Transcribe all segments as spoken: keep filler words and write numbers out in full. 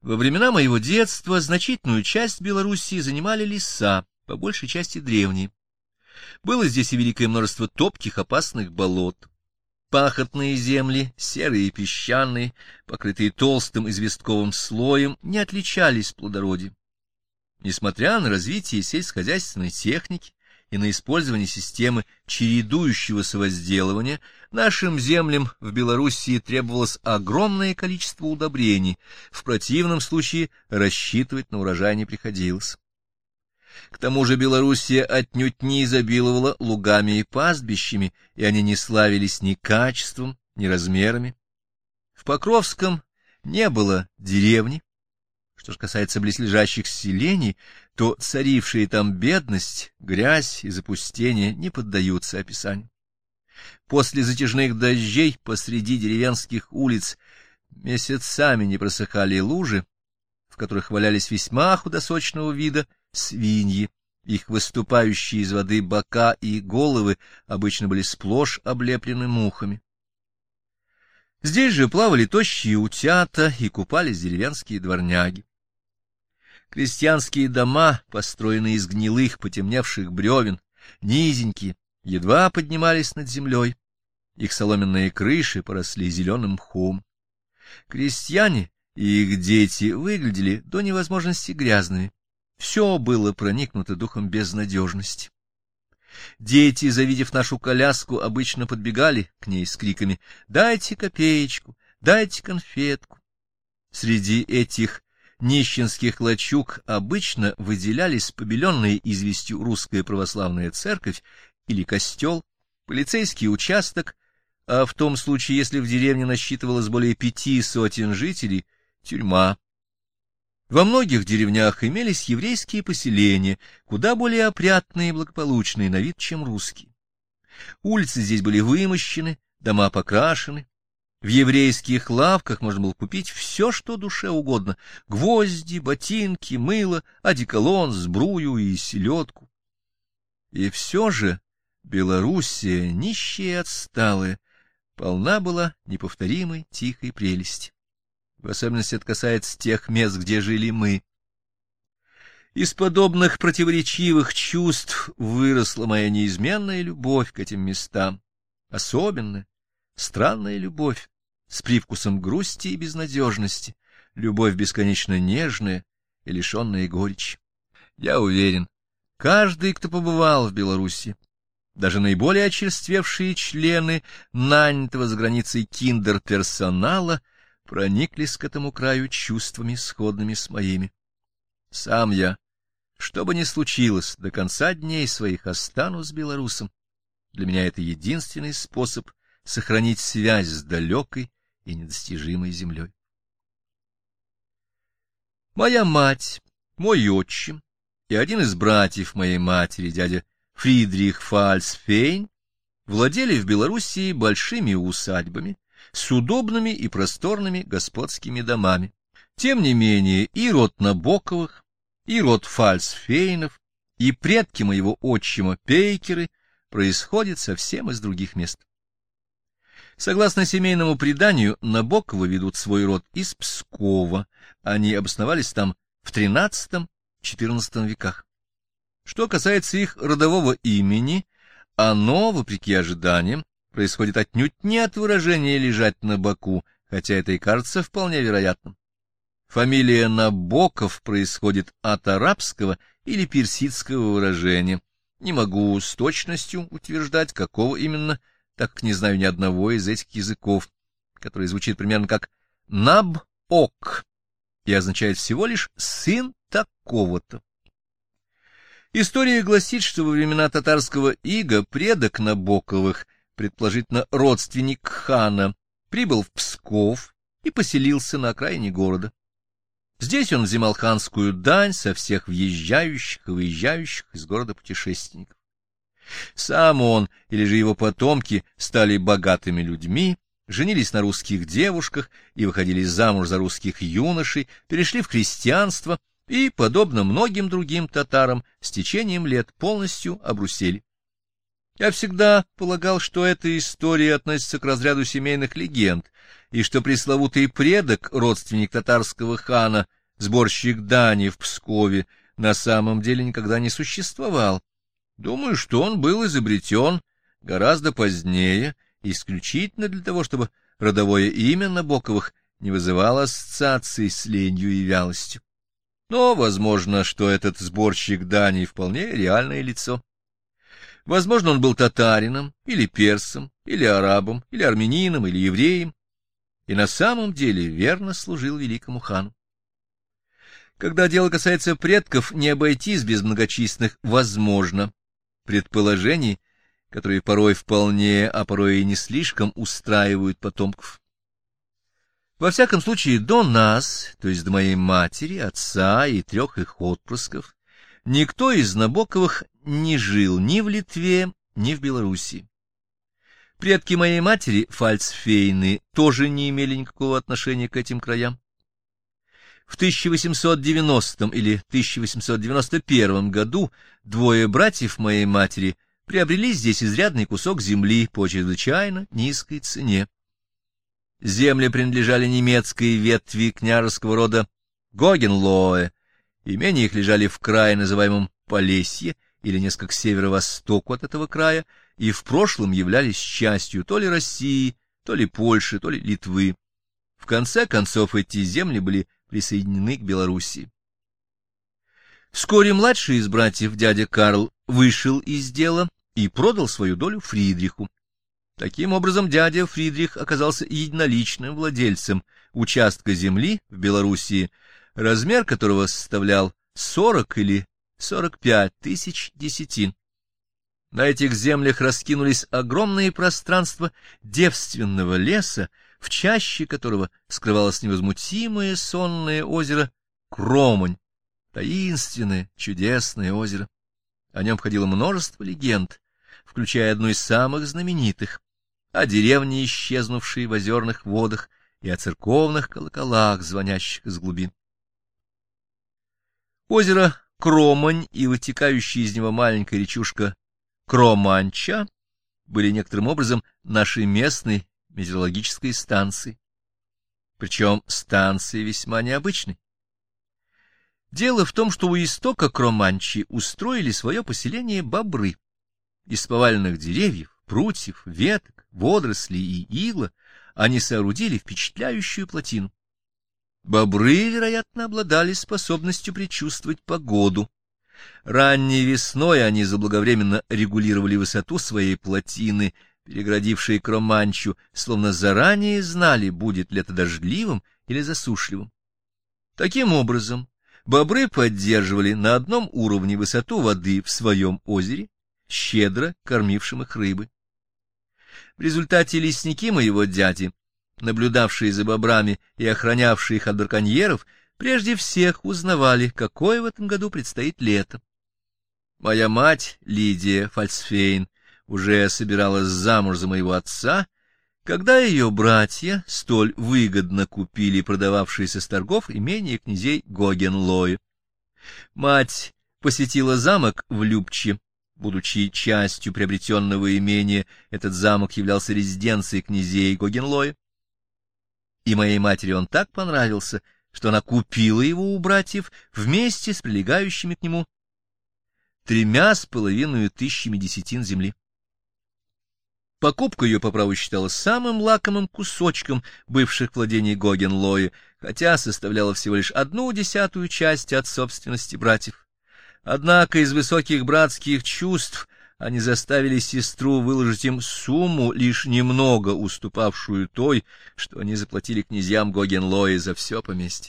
Во времена моего детства значительную часть Белоруссии занимали леса, по большей части древние. Было здесь и великое множество топких опасных болот. Пахотные земли, серые и песчаные, покрытые толстым известковым слоем, не отличались плодородием. Несмотря на развитие сельскохозяйственной техники и на использование системы чередующегося возделывания, нашим землям в Белоруссии требовалось огромное количество удобрений, в противном случае рассчитывать на урожай не приходилось. К тому же Белоруссия отнюдь не изобиловала лугами и пастбищами, и они не славились ни качеством, ни размерами. В Покровском не было деревни. Что же касается близлежащих селений, то царившие там бедность, грязь и запустение не поддаются описанию. После затяжных дождей посреди деревенских улиц месяцами не просыхали лужи, в которых валялись весьма худосочного вида свиньи. Их выступающие из воды бока и головы обычно были сплошь облеплены мухами. Здесь же плавали тощие утята и купались деревенские дворняги. Крестьянские дома, построенные из гнилых потемневших бревен, низенькие, едва поднимались над землей. Их соломенные крыши поросли зеленым мхом. Крестьяне и их дети выглядели до невозможности грязными. Все было проникнуто духом безнадежности. Дети, завидев нашу коляску, обычно подбегали к ней с криками «Дайте копеечку, дайте конфетку». Среди этих нищенских лачуг обычно выделялись побеленная известью русская православная церковь или костел, полицейский участок, а в том случае, если в деревне насчитывалось более пяти сотен жителей, тюрьма. Во многих деревнях имелись еврейские поселения, куда более опрятные и благополучные на вид, чем русские. Улицы здесь были вымощены, дома покрашены. В еврейских лавках можно было купить все, что душе угодно — гвозди, ботинки, мыло, одеколон, сбрую и селедку. И все же Белоруссия, нищая и отсталая, полна была неповторимой тихой прелести. В особенности это касается тех мест, где жили мы. Из подобных противоречивых чувств выросла моя неизменная любовь к этим местам, особенная, странная любовь, с привкусом грусти и безнадежности, любовь бесконечно нежная и лишенная горечи. Я уверен, каждый, кто побывал в Беларуси, даже наиболее очерствевшие члены нанятого за границей киндер-персонала, прониклись к этому краю чувствами, сходными с моими. Сам я, что бы ни случилось, до конца дней своих останусь белорусом. Для меня это единственный способ сохранить связь с далекой и недостижимой землей. Моя мать, мой отчим и один из братьев моей матери, дядя Фридрих Фальцфейн, владели в Белоруссии большими усадьбами, с удобными и просторными господскими домами. Тем не менее, и род Набоковых, и род Фальцфейнов, и предки моего отчима Пейкеры происходят совсем из других мест. Согласно семейному преданию, Набоковы ведут свой род из Пскова. Они обосновались там в тринадцатом-четырнадцатом веках. Что касается их родового имени, оно, вопреки ожиданиям, происходит отнюдь не от выражения «лежать на боку», хотя это и кажется вполне вероятным. Фамилия Набоков происходит от арабского или персидского выражения. Не могу с точностью утверждать, какого именно, так как не знаю ни одного из этих языков, который звучит примерно как «наб-ок» и означает всего лишь «сын такого-то». История гласит, что во времена татарского ига предок Набоковых, предположительно родственник хана, прибыл в Псков и поселился на окраине города. Здесь он взимал ханскую дань со всех въезжающих и выезжающих из города путешественников. Сам он или же его потомки стали богатыми людьми, женились на русских девушках и выходили замуж за русских юношей, перешли в христианство и, подобно многим другим татарам, с течением лет полностью обрусели. Я всегда полагал, что эта история относится к разряду семейных легенд, и что пресловутый предок, родственник татарского хана, сборщик дани в Пскове, на самом деле никогда не существовал. Думаю, что он был изобретен гораздо позднее, исключительно для того, чтобы родовое имя Набоковых не вызывало ассоциаций с ленью и вялостью. Но возможно, что этот сборщик дани вполне реальное лицо. Возможно, он был татарином, или персом, или арабом, или армянином, или евреем, и на самом деле верно служил великому хану. Когда дело касается предков, не обойтись без многочисленных «возможно» предположений, которые порой вполне, а порой и не слишком устраивают потомков. Во всяком случае, до нас, то есть до моей матери, отца и трех их отпрысков, никто из Набоковых не жил ни в Литве, ни в Белоруссии. Предки моей матери, фальцфейны, тоже не имели никакого отношения к этим краям. В тысяча восемьсот девяностом или тысяча восемьсот девяносто первом году двое братьев моей матери приобрели здесь изрядный кусок земли по чрезвычайно низкой цене. Земли принадлежали немецкой ветви княжеского рода Гогенлоэ, имения их лежали в крае, называемом Полесье, или несколько к северо-востоку от этого края, и в прошлом являлись частью то ли России, то ли Польши, то ли Литвы. В конце концов, эти земли были присоединены к Белоруссии. Вскоре младший из братьев, дядя Карл, вышел из дела и продал свою долю Фридриху. Таким образом, дядя Фридрих оказался единоличным владельцем участка земли в Белоруссии, размер которого составлял сорок или сорок пять тысяч десятин. На этих землях раскинулись огромные пространства девственного леса, в чаще которого скрывалось невозмутимое сонное озеро Кромань, таинственное, чудесное озеро. О нем ходило множество легенд, включая одну из самых знаменитых, о деревне, исчезнувшей в озерных водах, и о церковных колоколах, звонящих из глубин. Озеро Кромань и вытекающая из него маленькая речушка Кроманча были некоторым образом нашей местной метеорологической станцией, причем станции весьма необычной. Дело в том, что у истока Кроманчи устроили свое поселение бобры. Из поваленных деревьев, прутьев, веток, водорослей и ила они соорудили впечатляющую плотину. Бобры, вероятно, обладали способностью предчувствовать погоду. Ранней весной они заблаговременно регулировали высоту своей плотины, переградившей Кроманчу, словно заранее знали, будет лето дождливым или засушливым. Таким образом, бобры поддерживали на одном уровне высоту воды в своем озере, щедро кормившим их рыбой. В результате лесники моего дяди, наблюдавшие за бобрами и охранявшие их от браконьеров, прежде всех узнавали, какое в этом году предстоит лето. Моя мать, Лидия Фальцфейн, уже собиралась замуж за моего отца, когда ее братья столь выгодно купили продававшиеся с торгов имение князей Гогенлоэ. Мать посетила замок в Любче. Будучи частью приобретенного имения, этот замок являлся резиденцией князей Гогенлоэ. И моей матери он так понравился, что она купила его у братьев вместе с прилегающими к нему тремя с половиной тысячами десятин земли. Покупка ее по праву считалась самым лакомым кусочком бывших владений Гогенлоэ, хотя составляла всего лишь одну десятую часть от собственности братьев. Однако из высоких братских чувств они заставили сестру выложить им сумму, лишь немного уступавшую той, что они заплатили князьям Гогенлоэ за все поместье.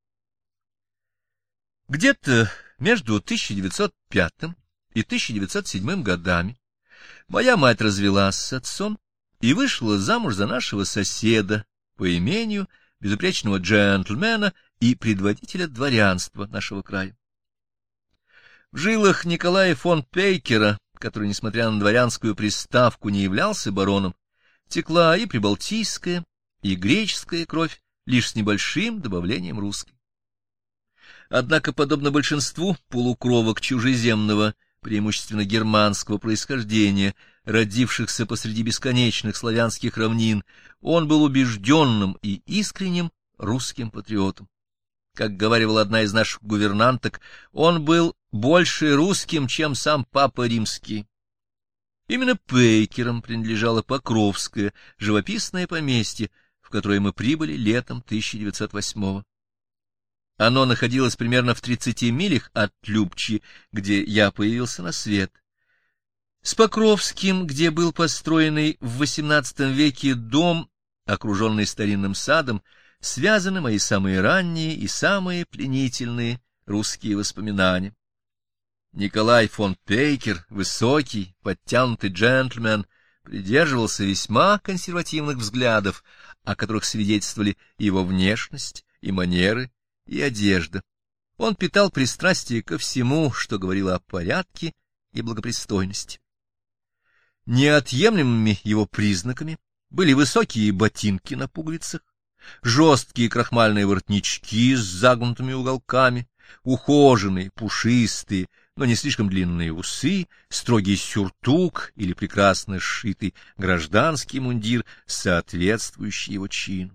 Где-то между тысяча девятьсот пятым и тысяча девятьсот седьмым годами моя мать развелась с отцом и вышла замуж за нашего соседа по имению, безупречного джентльмена и предводителя дворянства нашего края. В жилах Николая фон Пейкера, который, несмотря на дворянскую приставку, не являлся бароном, текла и прибалтийская, и греческая кровь, лишь с небольшим добавлением русской. Однако, подобно большинству полукровок чужеземного, преимущественно германского происхождения, родившихся посреди бесконечных славянских равнин, он был убежденным и искренним русским патриотом. Как говорила одна из наших гувернанток, он был больше русским, чем сам Папа Римский. Именно Пейкерам принадлежало Покровское живописное поместье, в которое мы прибыли летом тысяча девятьсот восьмого. Оно находилось примерно в тридцати милях от Любчи, где я появился на свет. С Покровским, где был построенный в восемнадцатом веке дом, окруженный старинным садом, связаны мои самые ранние и самые пленительные русские воспоминания. Николай фон Пейкер, высокий, подтянутый джентльмен, придерживался весьма консервативных взглядов, о которых свидетельствовали его внешность, и манеры, и одежда. Он питал пристрастие ко всему, что говорило о порядке и благопристойности. Неотъемлемыми его признаками были высокие ботинки на пуговицах, жесткие крахмальные воротнички с загнутыми уголками, ухоженные, пушистые, но не слишком длинные усы, строгий сюртук или прекрасно сшитый гражданский мундир, соответствующий его чину.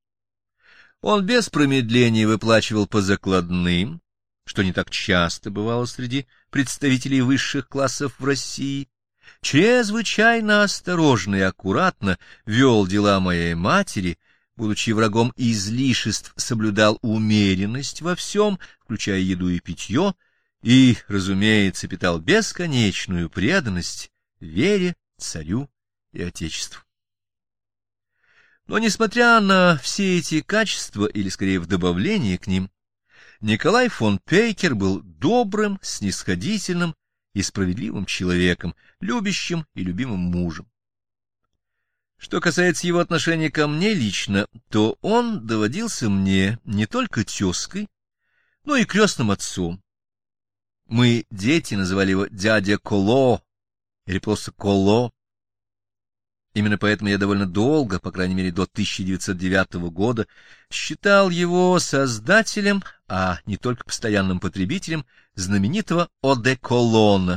Он без промедления выплачивал по закладным, что не так часто бывало среди представителей высших классов в России, чрезвычайно осторожно и аккуратно вел дела моей матери, будучи врагом излишеств, соблюдал умеренность во всем, включая еду и питье, и, разумеется, питал бесконечную преданность вере, царю и отечеству. Но, несмотря на все эти качества, или, скорее, в добавлении к ним, Николай фон Пейкер был добрым, снисходительным и справедливым человеком, любящим и любимым мужем. Что касается его отношения ко мне лично, то он доводился мне не только тезкой, но и крестным отцом. Мы, дети, называли его дядя Коло или просто Коло. Именно поэтому я довольно долго, по крайней мере до тысяча девятьсот девятого года, считал его создателем, а не только постоянным потребителем, знаменитого одеколона.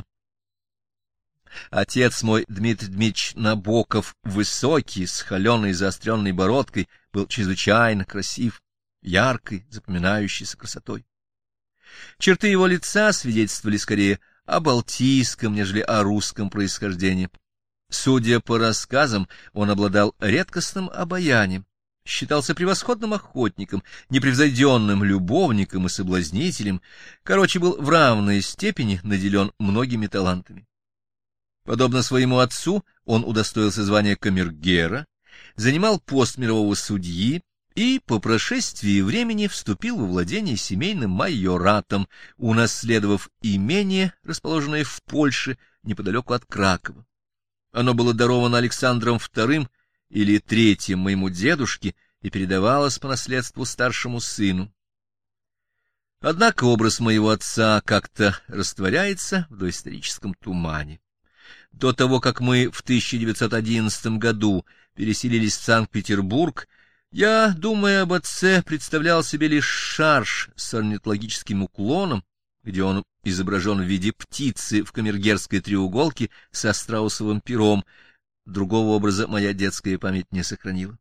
Отец мой, Дмитрий Дмитриевич Набоков, высокий, с холеной заостренной бородкой, был чрезвычайно красив, яркой, запоминающейся красотой. Черты его лица свидетельствовали скорее о балтийском, нежели о русском происхождении. Судя по рассказам, он обладал редкостным обаянием, считался превосходным охотником, непревзойденным любовником и соблазнителем, короче, был в равной степени наделен многими талантами. Подобно своему отцу, он удостоился звания камергера, занимал пост мирового судьи и по прошествии времени вступил во владение семейным майоратом, унаследовав имение, расположенное в Польше, неподалеку от Кракова. Оно было даровано Александром вторым или третьим моему дедушке и передавалось по наследству старшему сыну. Однако образ моего отца как-то растворяется в доисторическом тумане. До того, как мы в тысяча девятьсот одиннадцатом году переселились в Санкт-Петербург, я, думая об отце, представлял себе лишь шарж с орнитологическим уклоном, где он изображен в виде птицы в камергерской треуголке со страусовым пером. Другого образа моя детская память не сохранила.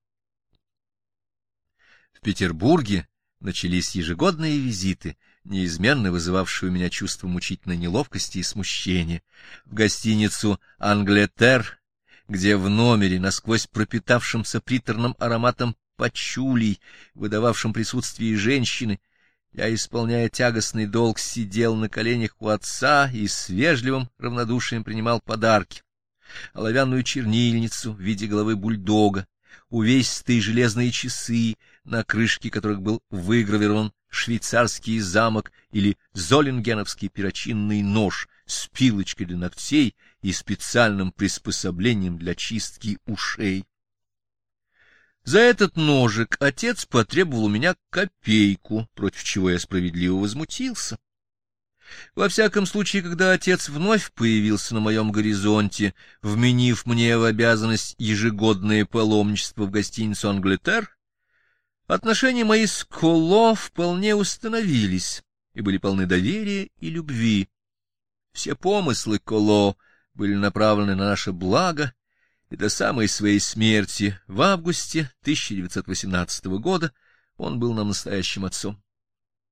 В Петербурге начались ежегодные визиты, неизменно вызывавшие у меня чувство мучительной неловкости и смущения. В гостиницу «Англетер», где в номере, насквозь пропитавшемся приторным ароматом пачулей, выдававшим присутствие женщины, я, исполняя тягостный долг, сидел на коленях у отца и с вежливым равнодушием принимал подарки. Оловянную чернильницу в виде головы бульдога, увесистые железные часы, на крышке которых был выгравирован швейцарский замок или золингеновский перочинный нож с пилочкой для ногтей и специальным приспособлением для чистки ушей. За этот ножик отец потребовал у меня копейку, против чего я справедливо возмутился. Во всяком случае, когда отец вновь появился на моем горизонте, вменив мне в обязанность ежегодное паломничество в гостиницу «Англетер», отношения мои с Коло вполне установились и были полны доверия и любви. Все помыслы Коло были направлены на наше благо, и до самой своей смерти в августе тысяча девятьсот восемнадцатого года он был нам настоящим отцом.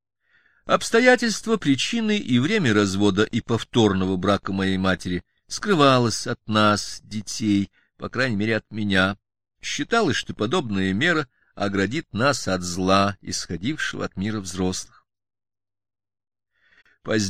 Обстоятельства, причины и время развода и повторного брака моей матери скрывалось от нас, детей, по крайней мере от меня. Считалось, что подобная мера оградит нас от зла, исходившего от мира взрослых. Позднее